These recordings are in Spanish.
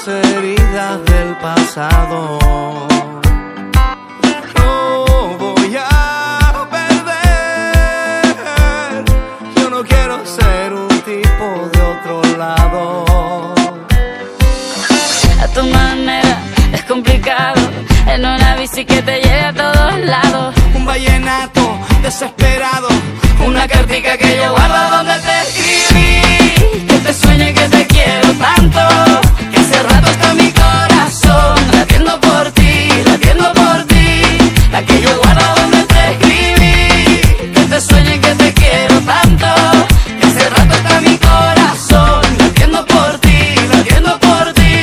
las heridas del pasado. No voy a perder, yo no quiero ser un tipo de otro lado. A tu manera es complicado, en una bici que te lleve a todos lados. Un vallenato desesperado, una cartica que yo guardo donde te escribí. Que te sueño y que te quiero tanto, que hace rato está mi corazón latiendo por ti, latiendo por ti. La que yo guardo donde te escribí. que te sueño y que te quiero tanto, Que hace rato está mi corazón latiendo por ti, latiendo por ti.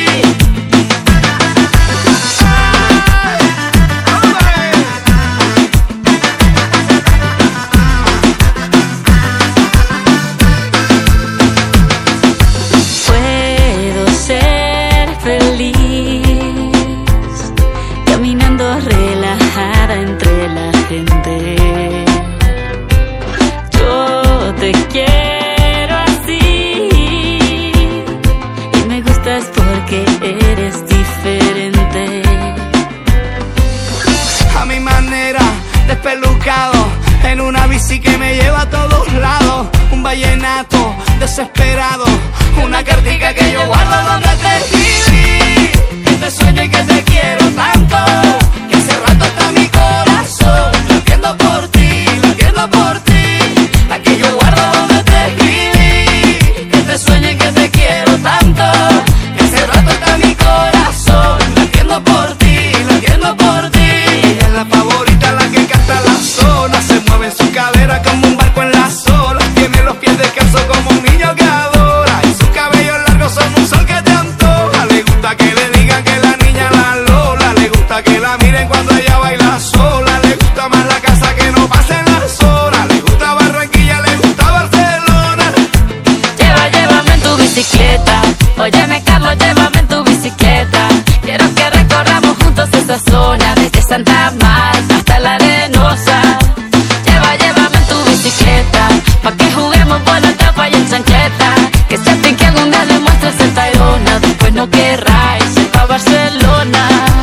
puedo ser feliz caminando relajada entre la gente. Yo te quiero así y me gustas porque eres diferente. A mi manera, despelucado, en una bici que me lleva a todos lados. Un vallenato desesperado, una cartica que yo guardo donde te escribí. Que te sueño y que te quiero tanto, que hace rato está mi corazón latiendo por ti, latiendo por ti. La que yo guardo donde te escribí. Que te sueño y que te quiero tanto, Que hace rato está mi corazón latiendo por ti, latiendo por ti. Ella es la favorita, la que canta la zona. Se mueve en su cadera como un barco en las olas. Tiene los pies descalzos como un niño que adora. Y sus cabellos largos son un sol que te antoja. Le gusta que le digan que la niña la Lola. Le gusta que la miren cuando ella baila sola. Le gusta más la casa que no pasen las horas. Le gusta Barranquilla, le gusta Barcelona. llévame en tu bicicleta. Óyeme Carlos, llévame en tu bicicleta. Quiero que recorramos juntos esa zona, desde Santa Marta hasta la Arenosa. Llévame en tu bicicleta, pa' que juguemos por la tapa y en chancleta. Que se ti que algún día le muestres el Tayrona, después no querráis ir pa' Barcelona.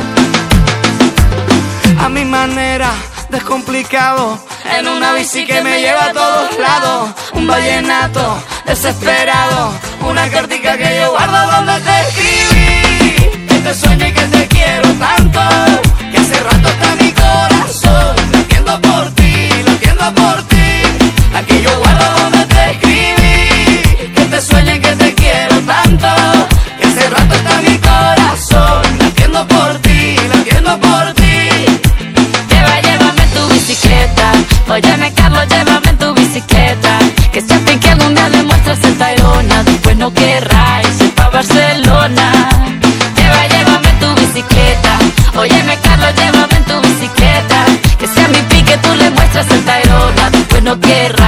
A mi manera, descomplicado, en una bici que me lleva a todos lados. Un vallenato desesperado, una cartica que yo guardo donde te escribí. Que te sueño y que te quiero tanto, que hace rato está mi corazón latiendo por ti, latiendo por ti. La que yo guardo donde te escribí. Que te sueño y que te quiero tanto, que hace rato está mi corazón latiendo por ti, latiendo por ti. Llévame en tu bicicleta. Óyeme Carlos, llévame en tu bicicleta. Que se ti que algún día le muestres el Tayrona, después no querráis ir pa' Barcelona. Llévame en tu bicicleta. Óyeme Carlos, llévame en tu bicicleta. Que sea mi pique, tú le muestras el Tayrona, después no querrás